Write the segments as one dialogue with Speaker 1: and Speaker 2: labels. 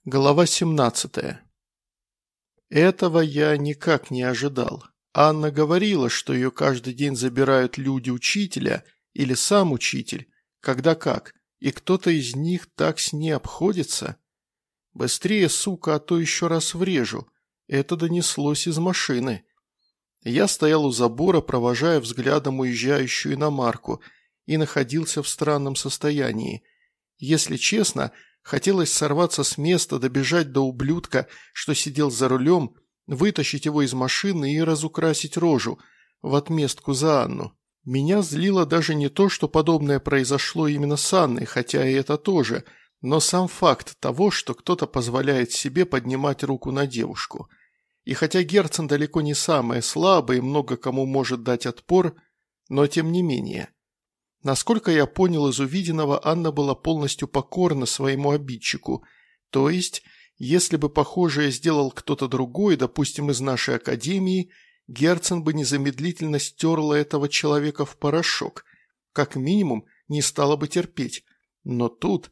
Speaker 1: Глава 17. Этого я никак не ожидал. Анна говорила, что ее каждый день забирают люди учителя или сам учитель, когда как, и кто-то из них так с ней обходится. Быстрее, сука, а то еще раз врежу. Это донеслось из машины. Я стоял у забора, провожая взглядом уезжающую иномарку, и находился в странном состоянии. Если честно, хотелось сорваться с места, добежать до ублюдка, что сидел за рулем, вытащить его из машины и разукрасить рожу в отместку за Анну. Меня злило даже не то, что подобное произошло именно с Анной, хотя и это тоже, но сам факт того, что кто-то позволяет себе поднимать руку на девушку. И хотя Герцен далеко не самая слабая и много кому может дать отпор, но тем не менее. Насколько я понял из увиденного, Анна была полностью покорна своему обидчику. То есть, если бы похожее сделал кто-то другой, допустим, из нашей академии, Герцен бы незамедлительно стерла этого человека в порошок. Как минимум, не стала бы терпеть. Но тут...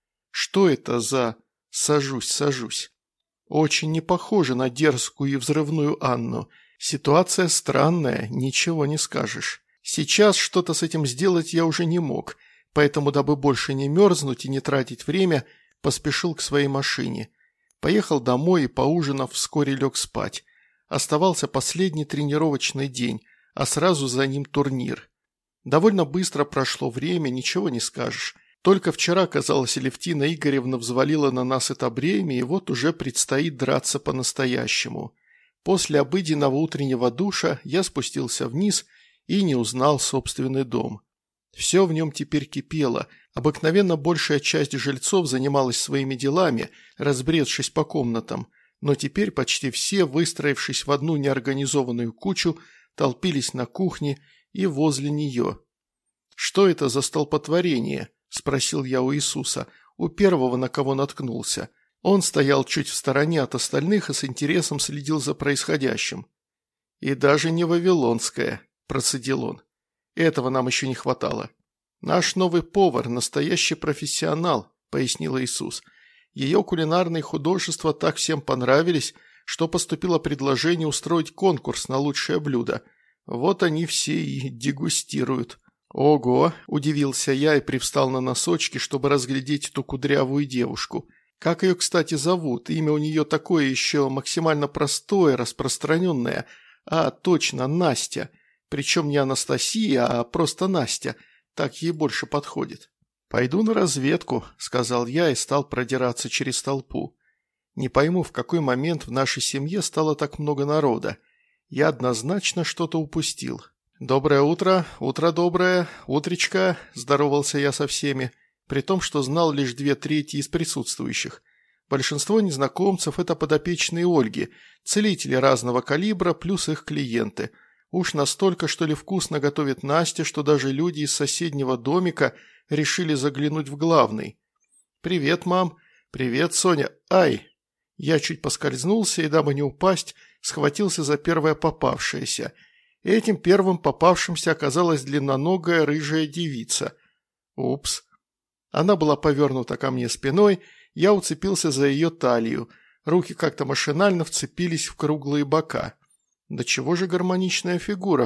Speaker 1: Что это за «сажусь»? Очень не похоже на дерзкую и взрывную Анну. Ситуация странная, ничего не скажешь. Сейчас что-то с этим сделать я уже не мог, поэтому, дабы больше не мерзнуть и не тратить время, поспешил к своей машине. Поехал домой и, поужинав, вскоре лег спать. Оставался последний тренировочный день, а сразу за ним турнир. Довольно быстро прошло время, ничего не скажешь. Только вчера, казалось, Алевтина Игоревна взвалила на нас это бремя, и вот уже предстоит драться по-настоящему. После обыденного утреннего душа я спустился вниз и не узнал собственный дом. Все в нем теперь кипело. Обыкновенно большая часть жильцов занималась своими делами, разбредшись по комнатам, но теперь почти все, выстроившись в одну неорганизованную кучу, толпились на кухне и возле нее. «Что это за столпотворение?» – спросил я у Иисуса, у первого, на кого наткнулся. Он стоял чуть в стороне от остальных и с интересом следил за происходящим. «И даже не вавилонская», – процедил он. «Этого нам еще не хватало». «Наш новый повар – настоящий профессионал», – пояснил Иисус. «Ее кулинарные художества так всем понравились, что поступило предложение устроить конкурс на лучшее блюдо. Вот они все и дегустируют». «Ого!» – удивился я и привстал на носочки, чтобы разглядеть эту кудрявую девушку. «Как ее, кстати, зовут? Имя у нее такое еще максимально простое, распространенное. А, точно, Настя. Причем не Анастасия, а просто Настя. Так ей больше подходит». «Пойду на разведку», – сказал я и стал продираться через толпу. Не пойму, в какой момент в нашей семье стало так много народа. Я однозначно что-то упустил. «Доброе утро, утро доброе, утречка», – здоровался я со всеми, при том, что знал лишь 2/3 из присутствующих. Большинство незнакомцев – это подопечные Ольги, целители разного калибра плюс их клиенты. Уж настолько, что ли, вкусно готовит Настя, что даже люди из соседнего домика решили заглянуть в главный. «Привет, мам! Привет, Соня! Ай!» Я чуть поскользнулся и, дабы не упасть, схватился за первое попавшееся. Этим первым попавшимся оказалась длинноногая рыжая девица. Упс. Она была повернута ко мне спиной, я уцепился за ее талию. Руки как-то машинально вцепились в круглые бока. Да чего же гармоничная фигура?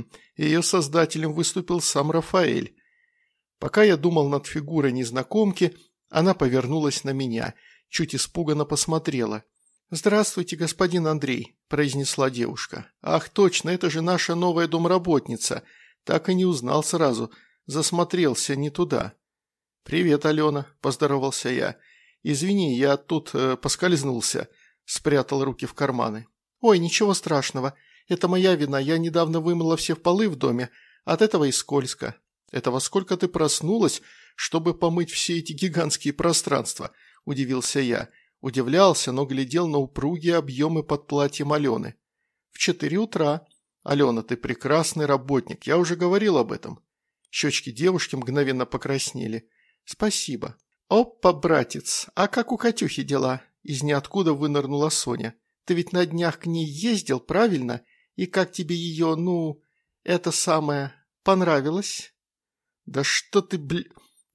Speaker 1: Ее создателем выступил сам Рафаэль. Пока я думал над фигурой незнакомки, она повернулась на меня, чуть испуганно посмотрела. «Здравствуйте, господин Андрей», – произнесла девушка. «Ах, точно, это же наша новая домработница. Так и не узнал сразу. Засмотрелся не туда». «Привет, Алена», – поздоровался я. «Извини, я тут поскользнулся», – спрятал руки в карманы. «Ой, ничего страшного. Это моя вина. Я недавно вымыла все полы в доме. От этого и скользко». «Это во сколько ты проснулась, чтобы помыть все эти гигантские пространства?» – удивился я. Удивлялся, но глядел на упругие объемы под платьем Алены. «В 4 утра. Алена, ты прекрасный работник, я уже говорил об этом». Щечки девушки мгновенно покраснели. «Спасибо». «Опа, братец, а как у Катюхи дела?» Из ниоткуда вынырнула Соня. «Ты ведь на днях к ней ездил, правильно? И как тебе ее, это самое, понравилось?» «Да что ты,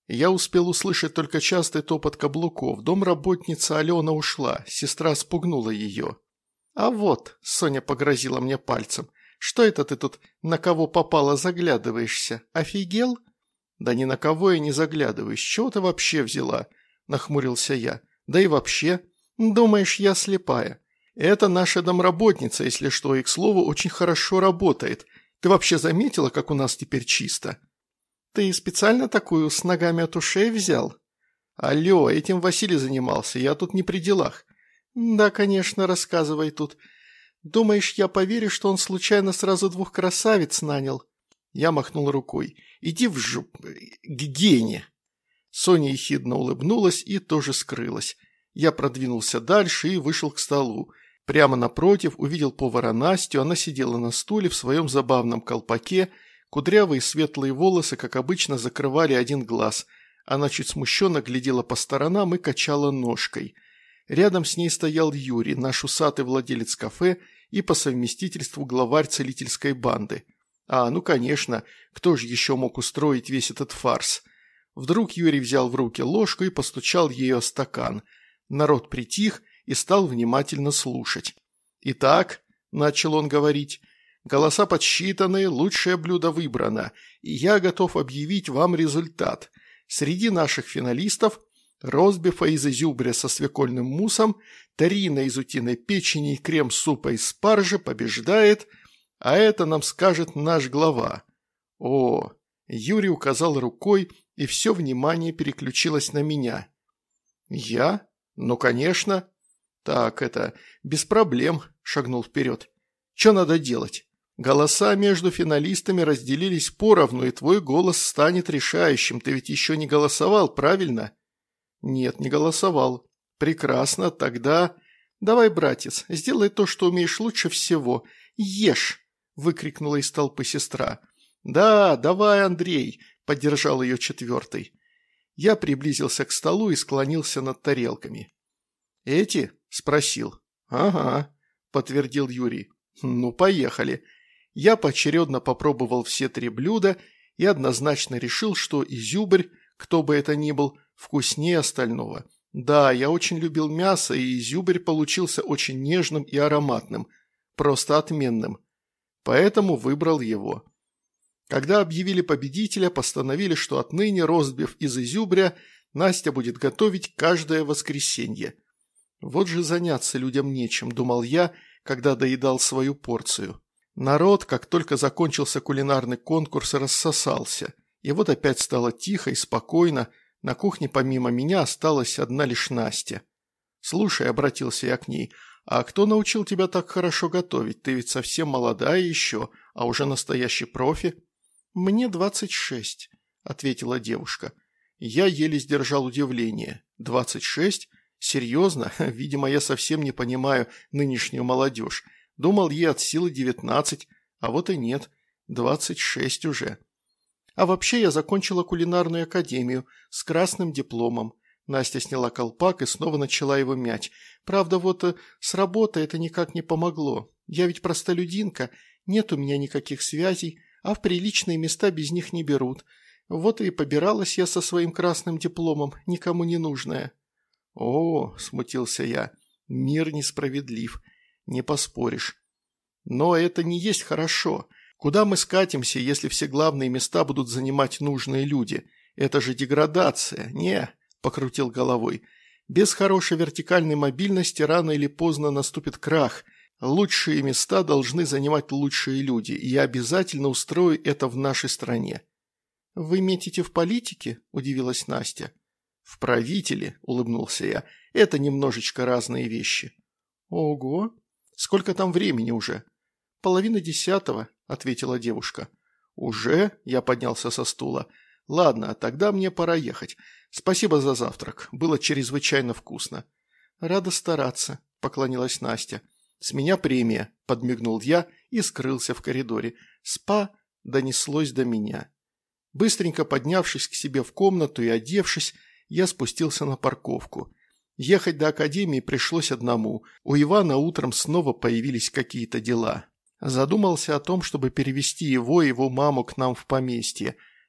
Speaker 1: Я успел услышать только частый топот каблуков. Домработница Алена ушла, сестра спугнула ее. «А вот», – Соня погрозила мне пальцем, – «что это ты тут на кого попало заглядываешься? Офигел?» «Да ни на кого я не заглядываюсь. Чего ты вообще взяла?» – нахмурился я. «Да и вообще. Думаешь, я слепая? Это наша домработница, если что, и, к слову, очень хорошо работает. Ты вообще заметила, как у нас теперь чисто?» «Ты специально такую с ногами от ушей взял?» «Алло, этим Василий занимался, я тут не при делах». «Да, конечно, рассказывай тут. Думаешь, я поверю, что он случайно сразу 2 красавиц нанял?» Я махнул рукой. «Иди в к Гене!» Соня ехидно улыбнулась и тоже скрылась. Я продвинулся дальше и вышел к столу. Прямо напротив увидел повара Настю, она сидела на стуле в своем забавном колпаке, кудрявые светлые волосы, как обычно, закрывали один глаз. Она чуть смущенно глядела по сторонам и качала ножкой. Рядом с ней стоял Юрий, наш усатый владелец кафе и по совместительству главарь целительской банды. Ну конечно, кто же еще мог устроить весь этот фарс? Вдруг Юрий взял в руки ложку и постучал ею о стакан. Народ притих и стал внимательно слушать. «Итак», – начал он говорить, – «голоса подсчитаны, лучшее блюдо выбрано, и я готов объявить вам результат. Среди наших финалистов – ростбифа из изюбря со свекольным муссом, тарина из утиной печени и крем супа из спаржи побеждает, а это нам скажет наш глава». «О!» – Юрий указал рукой, и все внимание переключилось на меня. «Я? Ну, конечно». «Так, это, без проблем», – шагнул вперед. «Че надо делать? Голоса между финалистами разделились поровну, и твой голос станет решающим. Ты ведь еще не голосовал, правильно?» «Нет, не голосовал». «Прекрасно, тогда...» «Давай, братец, сделай то, что умеешь лучше всего. Ешь!» – выкрикнула из толпы сестра. «Да, давай, Андрей!» – поддержал ее четвертый. Я приблизился к столу и склонился над тарелками. «Эти?» – спросил. «Ага», – подтвердил Юрий. «Ну, поехали». Я поочередно попробовал все 3 блюда и однозначно решил, что изюбрь, кто бы это ни был, вкуснее остального. Да, я очень любил мясо, и изюбрь получился очень нежным и ароматным, просто отменным. Поэтому выбрал его. Когда объявили победителя, постановили, что отныне ростбиф из изюбря Настя будет готовить каждое воскресенье. Вот же заняться людям нечем, думал я, когда доедал свою порцию. Народ, как только закончился кулинарный конкурс, рассосался. И вот опять стало тихо и спокойно. На кухне помимо меня осталась одна лишь Настя. «Слушай», — обратился я к ней, — «а кто научил тебя так хорошо готовить? Ты ведь совсем молодая еще, а уже настоящий профи». «Мне 26», — ответила девушка. Я еле сдержал удивление. 26? Серьезно? Видимо, я совсем не понимаю нынешнюю молодежь. Думал, ей от силы 19, а вот и нет, 26 уже. А вообще я закончила кулинарную академию с красным дипломом. Настя сняла колпак и снова начала его мять. Правда, вот с работой это никак не помогло. Я ведь простолюдинка, нет у меня никаких связей, а в приличные места без них не берут. Вот и побиралась я со своим красным дипломом, никому не нужная». «О», – смутился я, – «мир несправедлив, не поспоришь. Но это не есть хорошо. Куда мы скатимся, если все главные места будут занимать нужные люди? Это же деградация. Не», – покрутил головой. «Без хорошей вертикальной мобильности рано или поздно наступит крах. Лучшие места должны занимать лучшие люди, и я обязательно устрою это в нашей стране». «Вы метите в политике?» – удивилась Настя. «В правители», – улыбнулся я, – «это немножечко разные вещи». «Ого! Сколько там времени уже?» 9:30, – ответила девушка. «Уже?» – я поднялся со стула. «Ладно, тогда мне пора ехать. Спасибо за завтрак, было чрезвычайно вкусно». «Рада стараться», – поклонилась Настя. «С меня премия», – подмигнул я и скрылся в коридоре. «Спа» донеслось до меня. Быстренько поднявшись к себе в комнату и одевшись, я спустился на парковку. Ехать до академии пришлось одному. У Ивана утром снова появились какие-то дела. Задумался о том, чтобы перевести его и его маму к нам в поместье.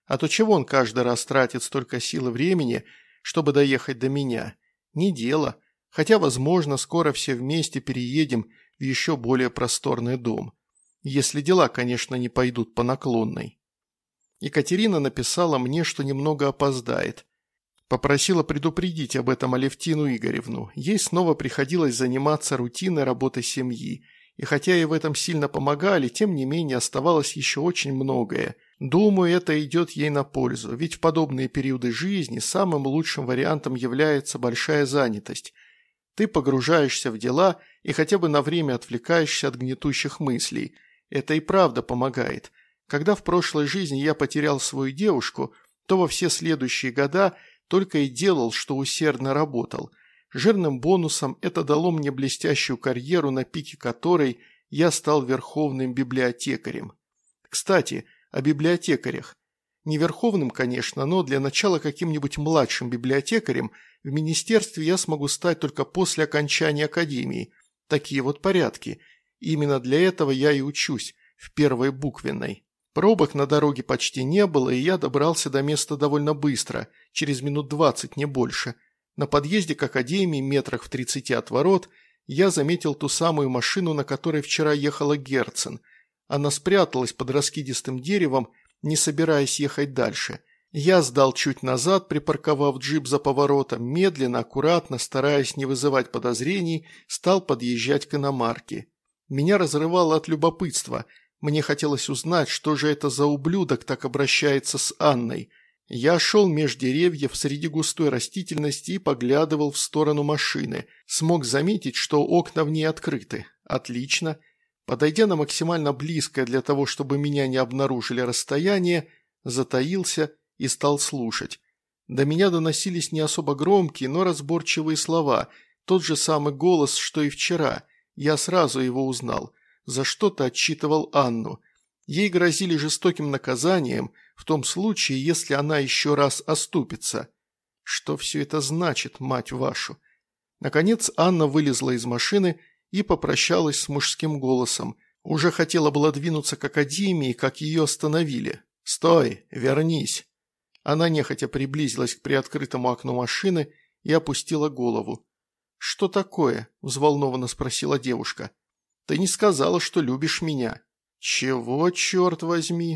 Speaker 1: А то чего он каждый раз тратит столько сил и времени, чтобы доехать до меня? Не дело. Хотя, возможно, скоро все вместе переедем в еще более просторный дом. Если дела, конечно, не пойдут по наклонной. Екатерина написала мне, что немного опоздает. Попросила предупредить об этом Алевтину Игоревну. Ей снова приходилось заниматься рутинной работой семьи. И хотя ей в этом сильно помогали, тем не менее оставалось еще очень многое. Думаю, это идет ей на пользу, ведь в подобные периоды жизни самым лучшим вариантом является большая занятость. Ты погружаешься в дела и хотя бы на время отвлекаешься от гнетущих мыслей. Это и правда помогает. Когда в прошлой жизни я потерял свою девушку, то во все следующие года только и делал, что усердно работал. Жирным бонусом это дало мне блестящую карьеру, на пике которой я стал верховным библиотекарем. Кстати, о библиотекарях. Не верховным, конечно, но для начала каким-нибудь младшим библиотекарем в министерстве я смогу стать только после окончания академии. Такие вот порядки. Именно для этого я и учусь, в первой буквенной. Пробок на дороге почти не было, и я добрался до места довольно быстро, через минут 20, не больше. На подъезде к академии, метрах в 30 от ворот, я заметил ту самую машину, на которой вчера ехала Герцен. Она спряталась под раскидистым деревом, не собираясь ехать дальше. Я сдал чуть назад, припарковав джип за поворотом, медленно, аккуратно, стараясь не вызывать подозрений, стал подъезжать к иномарке. Меня разрывало от любопытства. Мне хотелось узнать, что же это за ублюдок так обращается с Анной. Я шел меж деревьев среди густой растительности и поглядывал в сторону машины. Смог заметить, что окна в ней открыты. Отлично. Подойдя на максимально близкое для того, чтобы меня не обнаружили расстояние, затаился и стал слушать. До меня доносились не особо громкие, но разборчивые слова. Тот же самый голос, что и вчера. Я сразу его узнал. За что-то отчитывал Анну. Ей грозили жестоким наказанием в том случае, если она еще раз оступится. Что все это значит, мать вашу? Наконец Анна вылезла из машины и попрощалась с мужским голосом. Уже хотела было двинуться к академии, как ее остановили. «Стой! Вернись!» Она нехотя приблизилась к приоткрытому окну машины и опустила голову. «Что такое?» – взволнованно спросила девушка. «Ты не сказала, что любишь меня». «Чего, черт возьми?»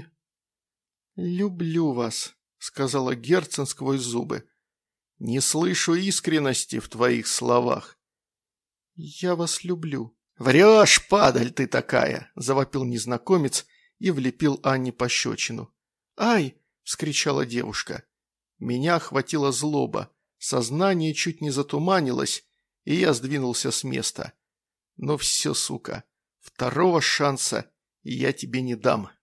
Speaker 1: «Люблю вас», – сказала Герцен сквозь зубы. «Не слышу искренности в твоих словах». «Я вас люблю». «Врешь, падаль ты такая!» – завопил незнакомец и влепил Анне пощечину. «Ай!» – вскричала девушка. Меня охватила злоба, сознание чуть не затуманилось, и я сдвинулся с места. «Ну все, сука, второго шанса я тебе не дам».